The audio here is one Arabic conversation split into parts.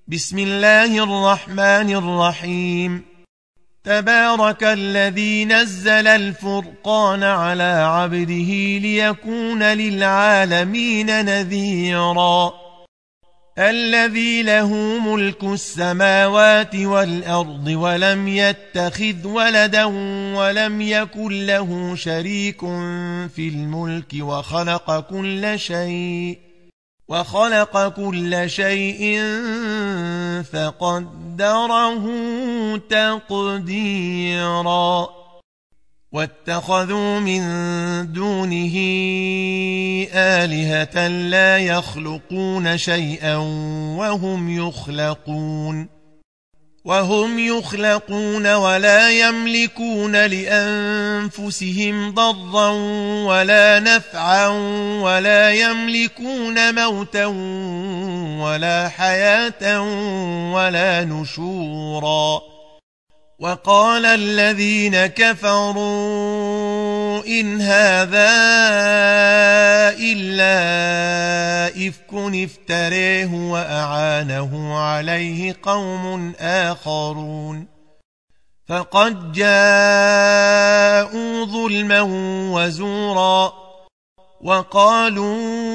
بسم الله الرحمن الرحيم. تبارك الذي نزل الفرقان على عبده ليكون للعالمين نذيرا. الذي له ملك السماوات والأرض ولم يتخذ ولدا ولم يكن له شريك في الملك وخلق كل شيء فقدره تقديرا. واتخذوا من دونه آلهة لا يخلقون شيئا وهم يخلقون ولا يملكون لأنفسهم ضرا ولا نفعا ولا يملكون موتا ولا حياة ولا نشورا. وقال الذين كفروا إن هذا إلا إفك افتريه وأعانه عليه قوم آخرون فقد جاءوا ظلما وزورا. وقالوا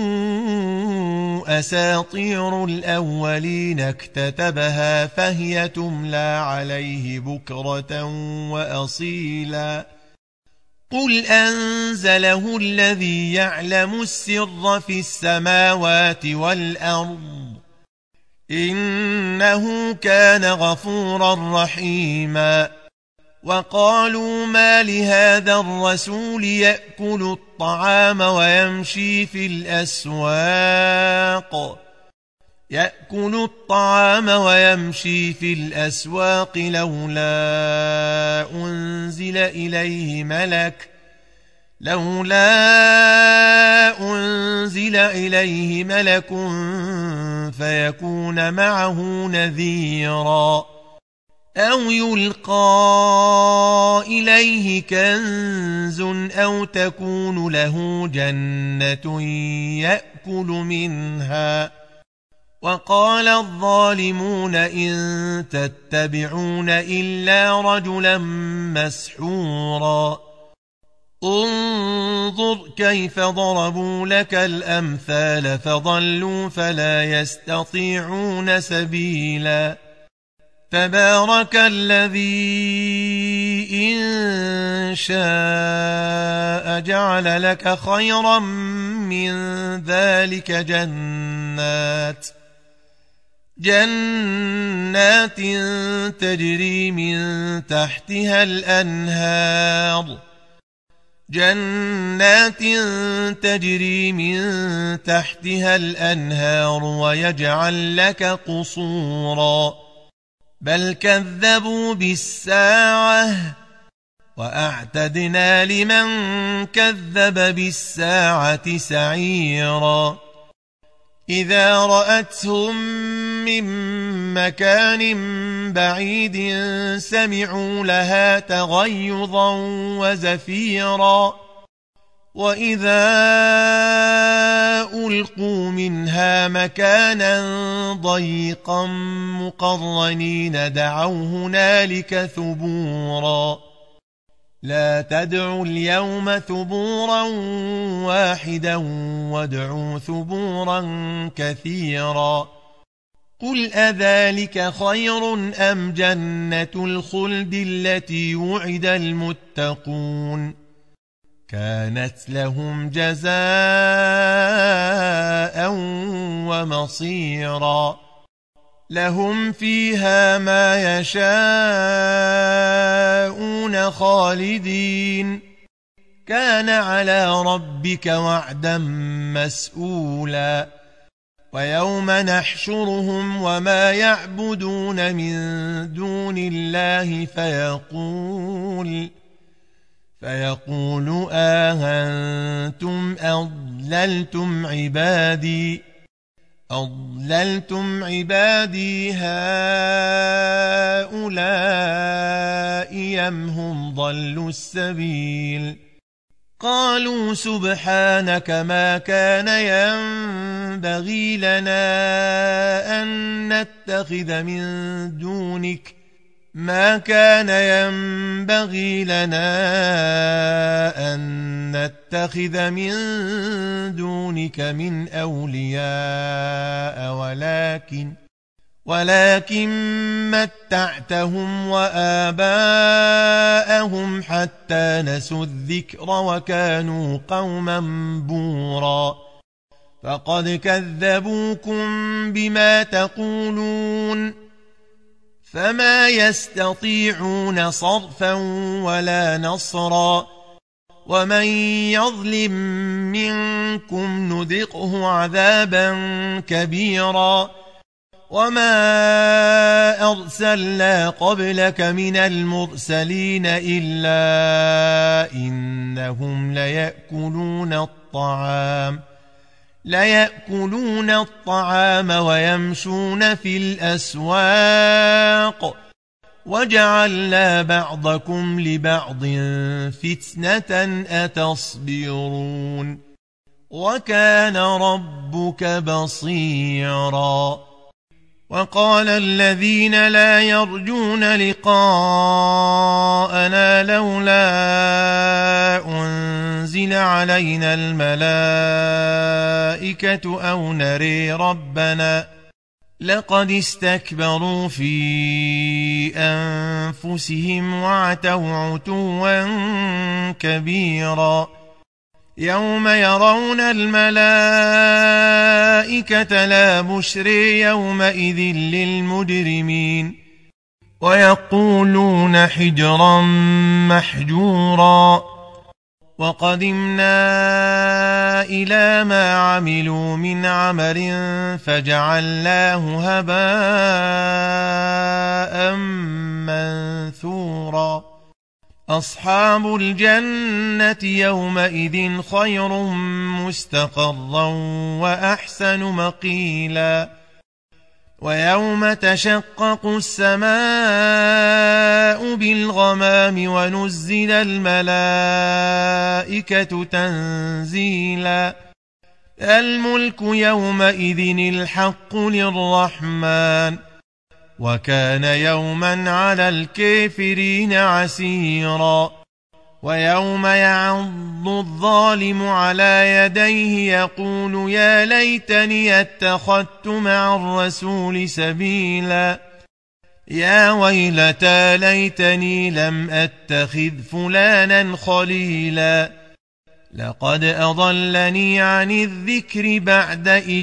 أساطير الأولين اكتتبها فهي تملى عليه بكرة وأصيلا. قل أنزله الذي يعلم السر في السماوات والأرض إنه كان غفورا رحيما. وقالوا ما لهذا الرسول يأكل الطعام ويمشي في الأسواق لولا أنزل إليه ملك فيكون معه نذيرا. أو يلقى إليه كنز أو تكون له جنة يأكل منها. وقال الظالمون إن تتبعون إلا رجلا مسحورا. انظر كيف ضربوا لك الأمثال فضلوا فلا يستطيعون سبيلا. تبارك الذي إن شاء جعل لك خيرا من ذلك جنات تجري من تحتها الأنهار ويجعل لك قصورا. بل كذبوا بالساعة وأعتدنا لمن كذب بالساعة سعيرا. إذا رأتهم من مكان بعيد سمعوا لها تغيظا وزفيرا. وإذا ألقوا منها مكانا ضيقا مقرنين دعوا هنالك ثبورا. لا تدعوا اليوم ثبورا واحدا وادعوا ثبورا كثيرا. قل أذلك خير أم جنة الخلد التي وعد المتقون كانت لهم جزاء ومصيرا. لهم فيها ما يشاءون خالدين كان على ربك وعدا مسئولا. ويوم نحشرهم وما يعبدون من دون الله فيقول أأنتم أضللتم عبادي هؤلاء أم هم ضلوا السبيل. قالوا سبحانك ما كان ينبغي لنا أن نتخذ من دونك ما كان ينبغي لنا أن نتخذ من دونك من أولياء ولكن متعتهم وآباءهم حتى نسوا الذكر وكانوا قوما بورا فقد كذبوكم بما تقولون فما يستطيعون صرفا ولا نصرا ومن يظلم منكم نذقه عذابا كبيرا وما أرسلنا قبلك من المرسلين إلا إنهم ليأكلون الطعام ويمشون في الأسواق وجعلنا بعضكم لبعض فتنة أتصبرون وكان ربك بصيرا وقال الذين لا يرجون لقاءنا لولا أنزل علينا الملائكة أو نري ربنا لقد استكبروا في أنفسهم وعتوا عتوا كبيرا يوم يرون الملائكة لا بشرى يومئذ للمجرمين ويقولون حجرا محجورا وقدمنا إلى ما عملوا من عمل فجعلناه هباء منثورا أصحاب الجنة يومئذ خير مستقرا وأحسن مقيلا ويوم تشقق السماء بالغمام ونزل الملائكة تنزيلا الملك يومئذ الحق للرحمن وكان يوما على الكافرين عسيرا ويوم يعض الظالم على يديه يقول يا ليتني اتخذت مع الرسول سبيلا يا ويلتى ليتني لم أتخذ فلانا خليلا لقد أضلني عن الذكر بعد إذ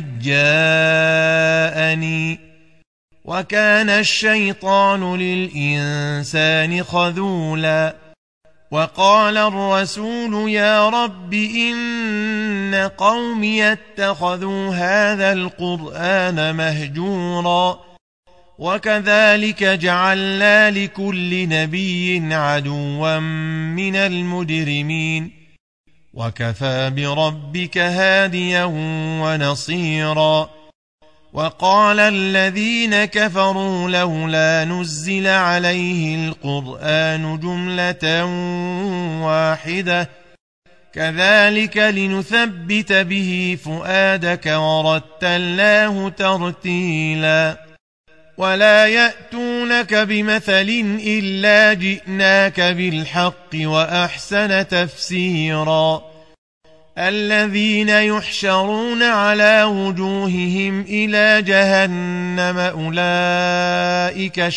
جاءني وكان الشيطان للإنسان خذولا وقال الرسول يا رب إن قومي اتخذوا هذا القرآن مهجورا وكذلك جعلنا لكل نبي عدوا من المجرمين وكفى بربك هاديا ونصيرا وقال الذين كفروا لولا نزل عليه القرآن جملة واحدة كذلك لنثبت به فؤادك ورتلناه ترتيلا ولا يأتونك بمثل إلا جئناك بالحق وأحسن تفسيرا الذين يحشرون على وجوههم إلى جهنم أولئك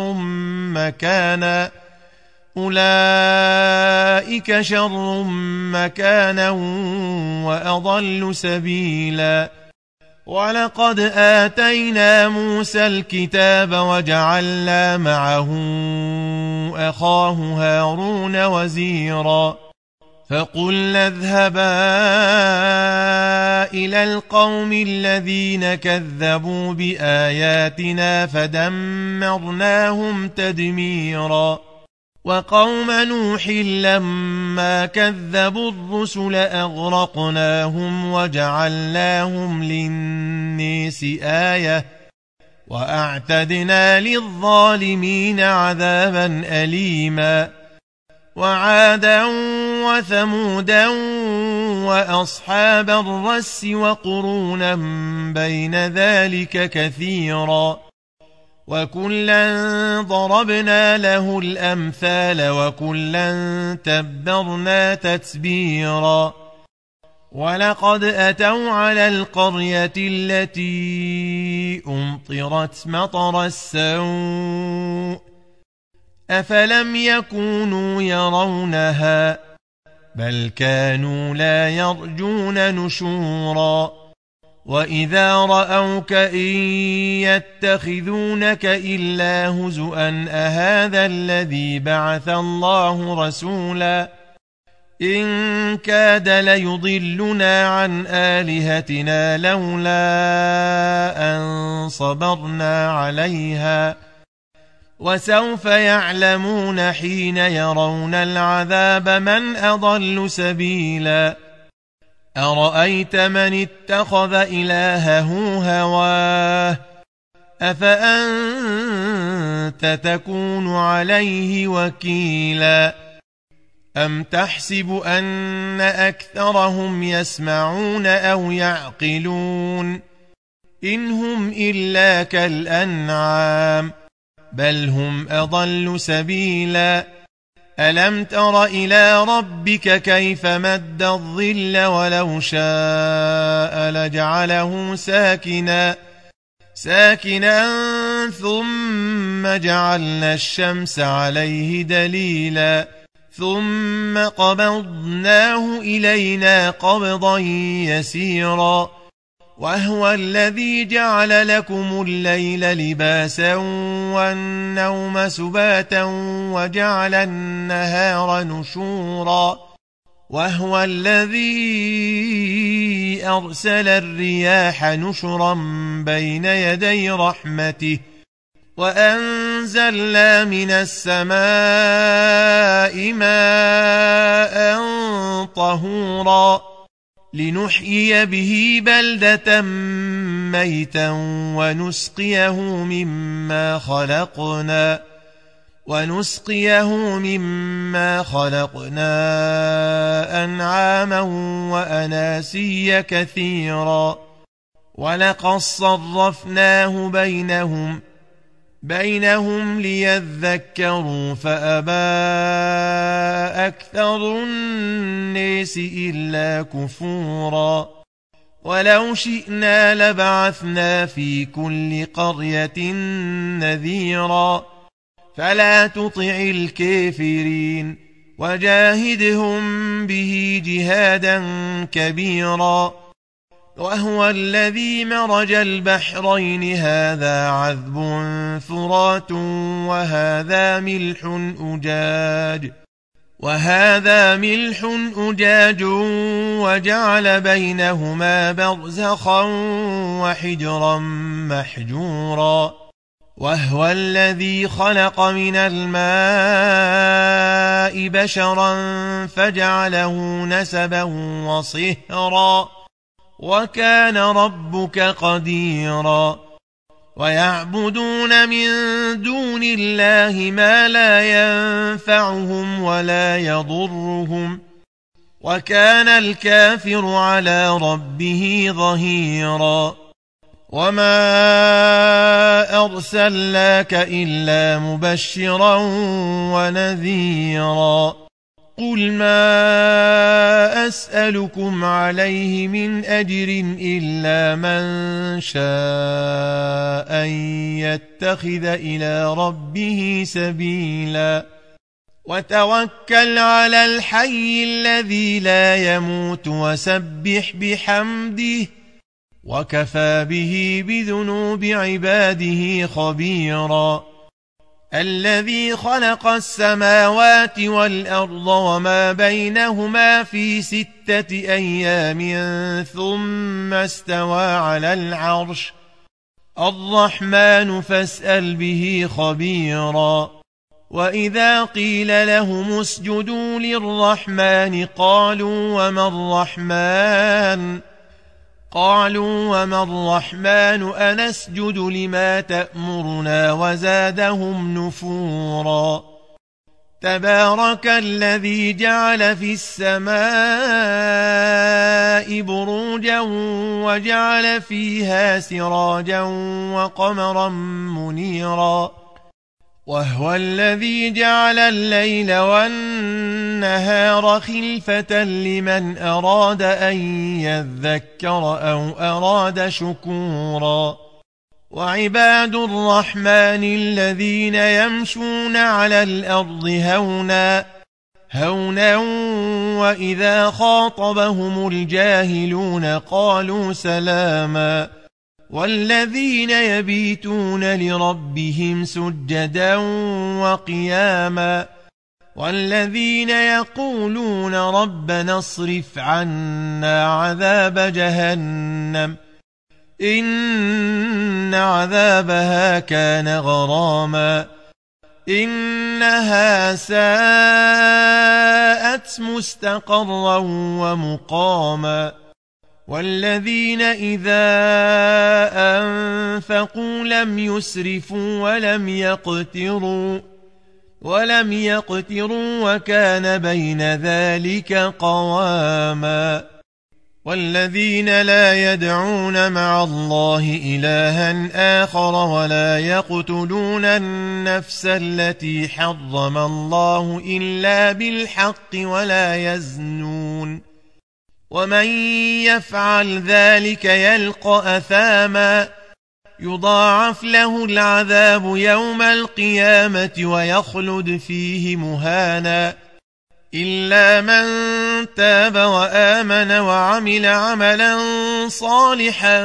شر مكانا وأضل سبيلا ولقد آتينا موسى الكتاب وجعلنا معه أخاه هارون وزيرا فقلنا اذهبا إلى القوم الذين كذبوا بآياتنا فدمرناهم تدميرا وقوم نوح لما كذبوا الرسل أغرقناهم وجعلناهم للناس آية وأعتدنا للظالمين عذابا أليما وعادا وثمودا وأصحاب الرس وقرونا بين ذلك كثيرا وكلا ضربنا له الأمثال وكلا تبرنا تتبيرا ولقد أتوا على القرية التي أمطرت مطر السوء أفلم يكونوا يرونها بل كانوا لا يرجون نشورا وإذا رأوك إن يتخذونك إلا هزؤا أهذا الذي بعث الله رسولا إن كاد ليضلنا عن آلهتنا لولا أن صبرنا عليها وسوف يعلمون حين يرون العذاب من أضل سبيلا أرأيت من اتخذ إلهه هواه أفأنت تكون عليه وكيلا أم تحسب أن أكثرهم يسمعون أو يعقلون إن هم إلا كالأنعام بل هم أضل سبيلا ألم تر إلى ربك كيف مد الظل ولو شاء لجعله ساكنا ثم جعلنا الشمس عليه دليلا ثم قبضناه إلينا قبضا يسيرا وهو الذي جعل لكم الليل لباسا والنوم سباتا وجعل النهار نشورا وهو الذي أرسل الرياح نشرا بين يدي رحمته وأنزلنا من السماء ماء طهورا لنحيي به بلدة ميتا ونسقيه مما خلقنا أنعاما وأناسيا كثيرا ولقد صرفناه بينهم ليذكروا فأبى أكثر الناس إلا كفورا ولو شئنا لبعثنا في كل قرية نذيرا فلا تطع الكافرين وجاهدهم به جهادا كبيرا وهو الذي مرج البحرين هذا عذب فرات وهذا ملح أجاج وجعل بينهما برزخا وحجرا محجورا وهو الذي خلق من الماء بشرا فجعله نسبا وصهرا وكان ربك قديرا ويعبدون من دون الله ما لا ينفعهم ولا يضرهم وكان الكافر على ربه ظهيرا وما أرسلناك إلا مبشرا ونذيرا قل ما أسألكم عليه من أجر إلا من شاء أن يتخذ إلى ربه سبيلا وتوكل على الحي الذي لا يموت وسبح بحمده وكفى به بذنوب عباده خبيرا الذي خلق السماوات والأرض وما بينهما في 6 أيام ثم استوى على العرش الرحمن فاسأل به خبيرا وإذا قيل لهم اسجدوا للرحمن قالوا وما الرحمن أنسجد لما تأمرنا وزادهم نفورا تبارك الذي جعل في السماء بروجا وجعل فيها سراجا وقمرا منيرا وهو الذي جعل الليل والنهار خلفة لمن أراد أن يذكر أو أراد شكورا وعباد الرحمن الذين يمشون على الأرض هونا وإذا خاطبهم الجاهلون قالوا سلاما والذين يبيتون لربهم سجدا وقياما والذين يقولون ربنا اصرف عنا عذاب جهنم إن عذابها كان غراما إنها ساءت مستقرا ومقاما والذين إذا أنفقوا لم يسرفوا ولم يقتروا وكان بين ذلك قواما والذين لا يدعون مع الله إلها آخر ولا يقتلون النفس التي حرم الله إلا بالحق ولا يزنون ومن يفعل ذلك يلقى أثاما يضاعف له العذاب يوم القيامة ويخلد فيه مهانا إلا من تاب وآمن وعمل عملا صالحا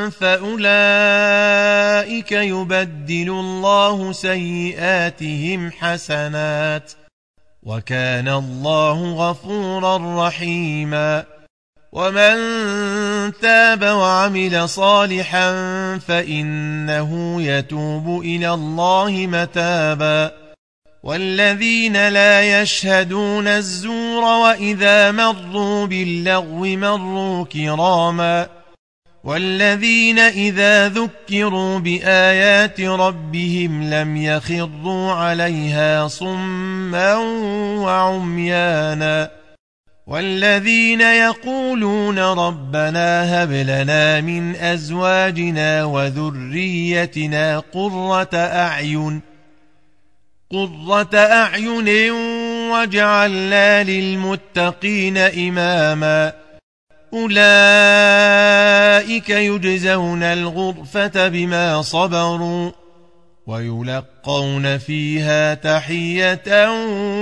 فأولئك يبدل الله سيئاتهم حسنات وكان الله غفورا رحيما ومن تاب وعمل صالحا فإنه يتوب إلى الله متابا والذين لا يشهدون الزور وإذا مروا باللغو مروا كراما والذين إذا ذكروا بآيات ربهم لم يخروا عليها صما وعميانا والذين يقولون ربنا هب لنا من أزواجنا وذريتنا قرة أعين واجعلنا للمتقين إماما أولئك يجزون الغرفة بما صبروا ويلقون فيها تحية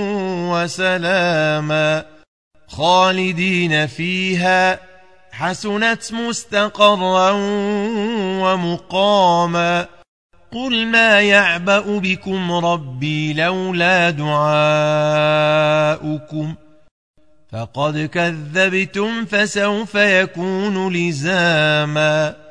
وسلاما خالدين فيها حسنت مستقرا ومقاما قل ما يعبأ بكم ربي لولا دعاؤكم فقد كذبتم فسوف يكون لزاما